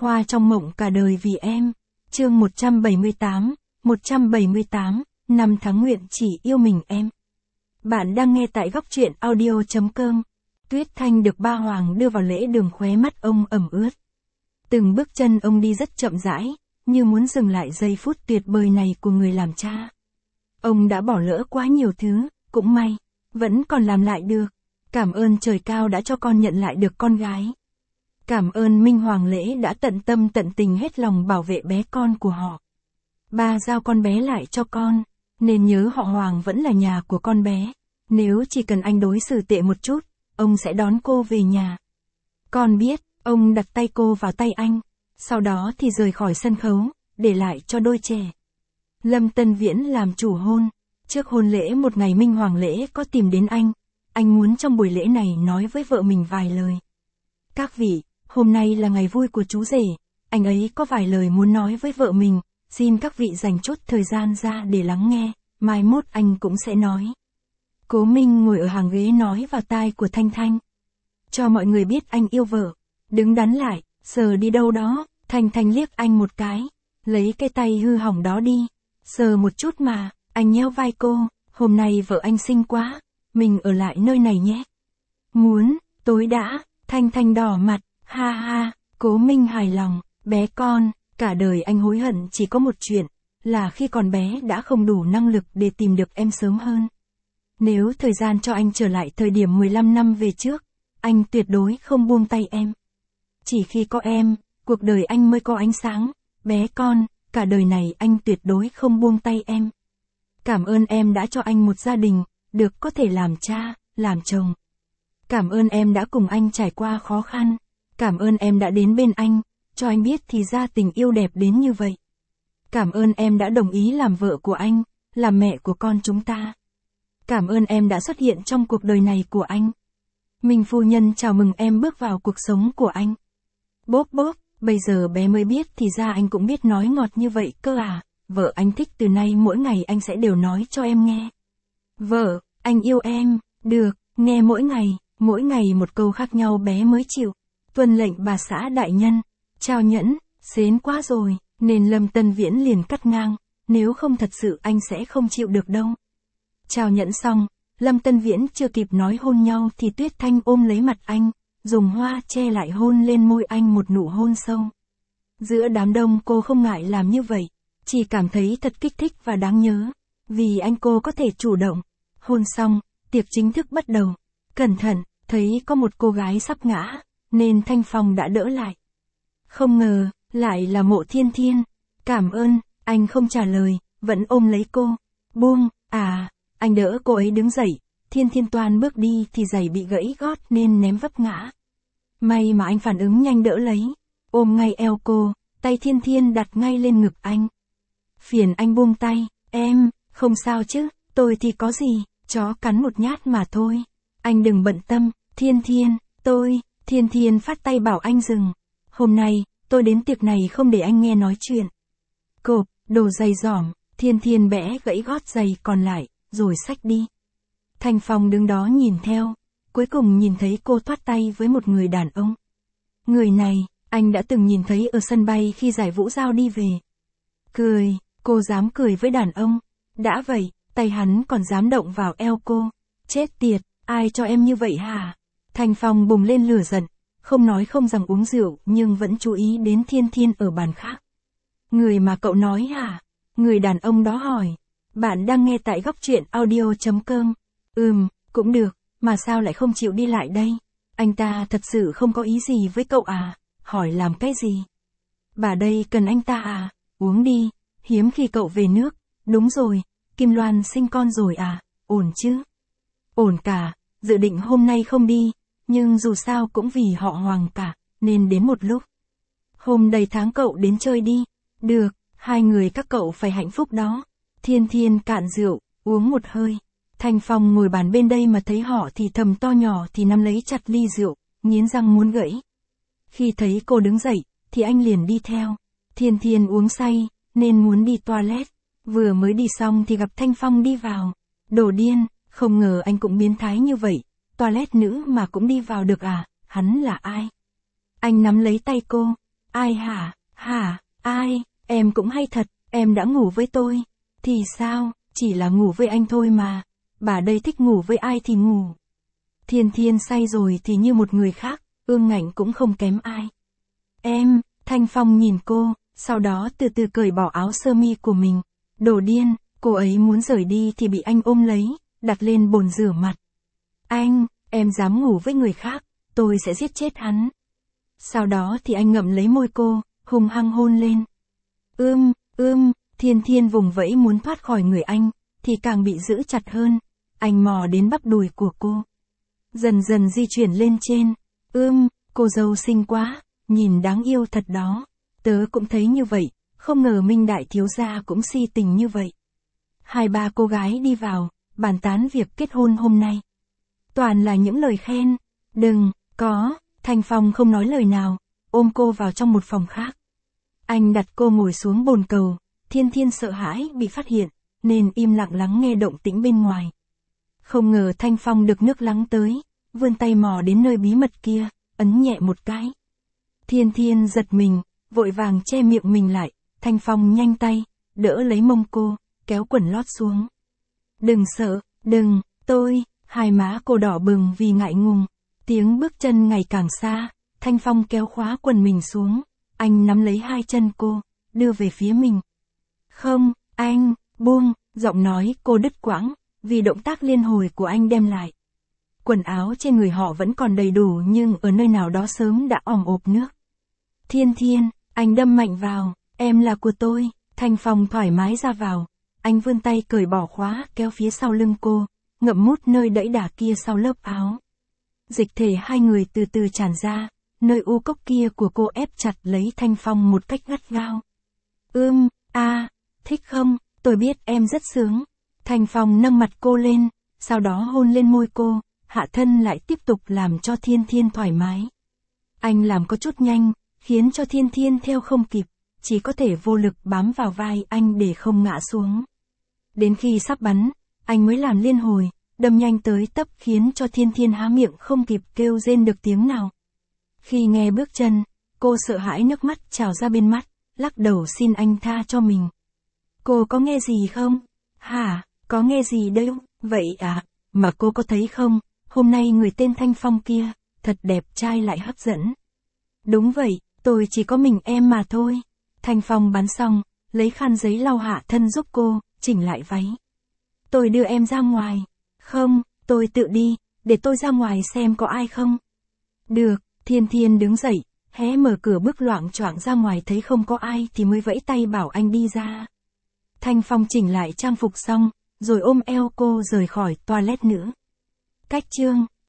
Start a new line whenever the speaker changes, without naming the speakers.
Hoa trong mộng cả đời vì em. Chương 178, 178, năm tháng nguyện chỉ yêu mình em. Bạn đang nghe tại góc truyện audio.com. Tuyết Thanh được ba hoàng đưa vào lễ đường, khóe mắt ông ẩm ướt. Từng bước chân ông đi rất chậm rãi, như muốn dừng lại giây phút tuyệt vời này của người làm cha. Ông đã bỏ lỡ quá nhiều thứ, cũng may, vẫn còn làm lại được. Cảm ơn trời cao đã cho con nhận lại được con gái. Cảm ơn Minh Hoàng Lễ đã tận tâm tận tình hết lòng bảo vệ bé con của họ. Ba giao con bé lại cho con, nên nhớ họ Hoàng vẫn là nhà của con bé. Nếu chỉ cần anh đối xử tệ một chút, ông sẽ đón cô về nhà. Con biết, ông đặt tay cô vào tay anh, sau đó thì rời khỏi sân khấu, để lại cho đôi trẻ. Lâm Tân Viễn làm chủ hôn. Trước hôn lễ một ngày Minh Hoàng Lễ có tìm đến anh muốn trong buổi lễ này nói với vợ mình vài lời. Các vị, hôm nay là ngày vui của chú rể, anh ấy có vài lời muốn nói với vợ mình, xin các vị dành chút thời gian ra để lắng nghe, mai mốt anh cũng sẽ nói. Cố Minh ngồi ở hàng ghế nói vào tai của Thanh Thanh. Cho mọi người biết anh yêu vợ, đứng đắn lại, sờ đi đâu đó, Thanh Thanh liếc anh một cái, lấy cái tay hư hỏng đó đi, sờ một chút mà, anh nheo vai cô, hôm nay vợ anh xinh quá, mình ở lại nơi này nhé. Muốn, tối đã, Thanh Thanh đỏ mặt, ha ha, Cố Minh hài lòng, bé con, cả đời anh hối hận chỉ có một chuyện, là khi còn bé đã không đủ năng lực để tìm được em sớm hơn. Nếu thời gian cho anh trở lại thời điểm 15 năm về trước, anh tuyệt đối không buông tay em. Chỉ khi có em, cuộc đời anh mới có ánh sáng, bé con, cả đời này anh tuyệt đối không buông tay em. Cảm ơn em đã cho anh một gia đình, được có thể làm cha, làm chồng. Cảm ơn em đã cùng anh trải qua khó khăn. Cảm ơn em đã đến bên anh, cho anh biết thì ra tình yêu đẹp đến như vậy. Cảm ơn em đã đồng ý làm vợ của anh, làm mẹ của con chúng ta. Cảm ơn em đã xuất hiện trong cuộc đời này của anh. Minh phu nhân chào mừng em bước vào cuộc sống của anh. Bốp bốp, bây giờ bé mới biết thì ra anh cũng biết nói ngọt như vậy cơ à. Vợ anh thích từ nay mỗi ngày anh sẽ đều nói cho em nghe. Vợ, anh yêu em, được, nghe mỗi ngày một câu khác nhau bé mới chịu. Tuân lệnh bà xã đại nhân, Trao Nhẫn, xến quá rồi, nên Lâm Tân Viễn liền cắt ngang, nếu không thật sự anh sẽ không chịu được đâu. Trao nhẫn xong, Lâm Tân Viễn chưa kịp nói hôn nhau thì Tuyết Thanh ôm lấy mặt anh, dùng hoa che lại hôn lên môi anh một nụ hôn sâu. Giữa đám đông cô không ngại làm như vậy, chỉ cảm thấy thật kích thích và đáng nhớ, vì anh cô có thể chủ động. Hôn xong, tiệc chính thức bắt đầu. Cẩn thận, thấy có một cô gái sắp ngã, nên Thanh Phong đã đỡ lại. Không ngờ, lại là Mộ Thiên Thiên. Cảm ơn, anh không trả lời, vẫn ôm lấy cô. Buông, anh đỡ cô ấy đứng dậy, Thiên Thiên toan bước đi thì giày bị gãy gót nên ném vấp ngã. May mà anh phản ứng nhanh đỡ lấy, ôm ngay eo cô, tay Thiên Thiên đặt ngay lên ngực anh. Phiền anh buông tay, em, không sao chứ, tôi thì có gì, chó cắn một nhát mà thôi. Anh đừng bận tâm, Thiên Thiên, Thiên Thiên phát tay bảo anh dừng. Hôm nay, tôi đến tiệc này không để anh nghe nói chuyện. Cộp, đồ dày dỏm, Thiên Thiên bẽ gãy gót giày còn lại, rồi xách đi. Thanh Phong đứng đó nhìn theo, cuối cùng nhìn thấy cô thoát tay với một người đàn ông. Người này, anh đã từng nhìn thấy ở sân bay khi giải Vũ Giao đi về. Cười, cô dám cười với đàn ông. Đã vậy, tay hắn còn dám động vào eo cô. Chết tiệt, ai cho em như vậy hả? Thanh Phong bùng lên lửa giận, không nói không rằng uống rượu nhưng vẫn chú ý đến Thiên Thiên ở bàn khác. Người mà cậu nói hả? Người đàn ông đó hỏi. Bạn đang nghe tại góc truyện audio.com. Cũng được, mà sao lại không chịu đi lại đây? Anh ta thật sự không có ý gì với cậu à? Hỏi làm cái gì? Bà đây cần anh ta à? Uống đi, hiếm khi cậu về nước. Đúng rồi, Kim Loan sinh con rồi à? Ổn chứ? Ổn cả, dự định hôm nay không đi, nhưng dù sao cũng vì họ Hoàng cả, nên đến một lúc. Hôm đầy tháng cậu đến chơi đi. Được, hai người các cậu phải hạnh phúc đó. Thiên Thiên cạn rượu, uống một hơi. Thanh Phong ngồi bàn bên đây mà thấy họ thì thầm to nhỏ thì nắm lấy chặt ly rượu, nghiến răng muốn gãy. Khi thấy cô đứng dậy, thì anh liền đi theo. Thiên Thiên uống say, nên muốn đi toilet. Vừa mới đi xong thì gặp Thanh Phong đi vào. Đồ điên, không ngờ anh cũng biến thái như vậy. Toilet nữ mà cũng đi vào được à? Hắn là ai? Anh nắm lấy tay cô. Ai hả? Hả? Ai? Em cũng hay thật, em đã ngủ với tôi. Thì sao, chỉ là ngủ với anh thôi mà. Bà đây thích ngủ với ai thì ngủ. Thiên Thiên say rồi thì như một người khác, ương ngạnh cũng không kém ai. Em, Thanh Phong nhìn cô, sau đó từ từ cởi bỏ áo sơ mi của mình. Đồ điên, cô ấy muốn rời đi thì bị anh ôm lấy, đặt lên bồn rửa mặt. Anh, em dám ngủ với người khác, tôi sẽ giết chết hắn. Sau đó thì anh ngậm lấy môi cô, hung hăng hôn lên. Thiên Thiên vùng vẫy muốn thoát khỏi người anh, thì càng bị giữ chặt hơn. Anh mò đến bắp đùi của cô. Dần dần di chuyển lên trên. Cô dâu xinh quá, nhìn đáng yêu thật đó. Tớ cũng thấy như vậy, không ngờ Minh đại thiếu gia cũng si tình như vậy. Hai ba cô gái đi vào, bàn tán việc kết hôn hôm nay. Toàn là những lời khen. Đừng, có, Thanh Phong không nói lời nào, ôm cô vào trong một phòng khác. Anh đặt cô ngồi xuống bồn cầu, Thiên Thiên sợ hãi bị phát hiện, nên im lặng lắng nghe động tĩnh bên ngoài. Không ngờ Thanh Phong được nước lắng tới, vươn tay mò đến nơi bí mật kia, ấn nhẹ một cái. Thiên Thiên giật mình, vội vàng che miệng mình lại, Thanh Phong nhanh tay, đỡ lấy mông cô, kéo quần lót xuống. Đừng sợ, đừng, hai má cô đỏ bừng vì ngại ngùng. Tiếng bước chân ngày càng xa, Thanh Phong kéo khóa quần mình xuống, anh nắm lấy hai chân cô, đưa về phía mình. Không, anh, buông, giọng nói cô đứt quãng, vì động tác liên hồi của anh đem lại. Quần áo trên người họ vẫn còn đầy đủ nhưng ở nơi nào đó sớm đã ỏm ộp nước. Thiên Thiên, anh đâm mạnh vào, em là của tôi. Thanh Phong thoải mái ra vào, anh vươn tay cởi bỏ khóa kéo phía sau lưng cô, ngậm mút nơi đẫy đà kia sau lớp áo. Dịch thể hai người từ từ tràn ra, nơi u cốc kia của cô ép chặt lấy Thanh Phong một cách gắt gao. Thích không, tôi biết em rất sướng. Thanh Phong nâng mặt cô lên, sau đó hôn lên môi cô, hạ thân lại tiếp tục làm cho Thiên Thiên thoải mái. Anh làm có chút nhanh, khiến cho Thiên Thiên theo không kịp, chỉ có thể vô lực bám vào vai anh để không ngã xuống. Đến khi sắp bắn, anh mới làm liên hồi, đâm nhanh tới tấp khiến cho Thiên Thiên há miệng không kịp kêu rên được tiếng nào. Khi nghe bước chân, cô sợ hãi nước mắt trào ra bên mắt, lắc đầu xin anh tha cho mình. Cô có nghe gì không? Hả, có nghe gì đâu, vậy à, mà cô có thấy không, hôm nay người tên Thanh Phong kia, thật đẹp trai lại hấp dẫn. Đúng vậy, tôi chỉ có mình em mà thôi. Thanh Phong bắn xong, lấy khăn giấy lau hạ thân giúp cô, chỉnh lại váy. Tôi đưa em ra ngoài. Không, tôi tự đi, để tôi ra ngoài xem có ai không. Được, Thiên Thiên đứng dậy, hé mở cửa bước loạng choạng ra ngoài thấy không có ai thì mới vẫy tay bảo anh đi ra. Thanh Phong chỉnh lại trang phục xong, rồi ôm eo cô rời khỏi toilet nữa. Cách chương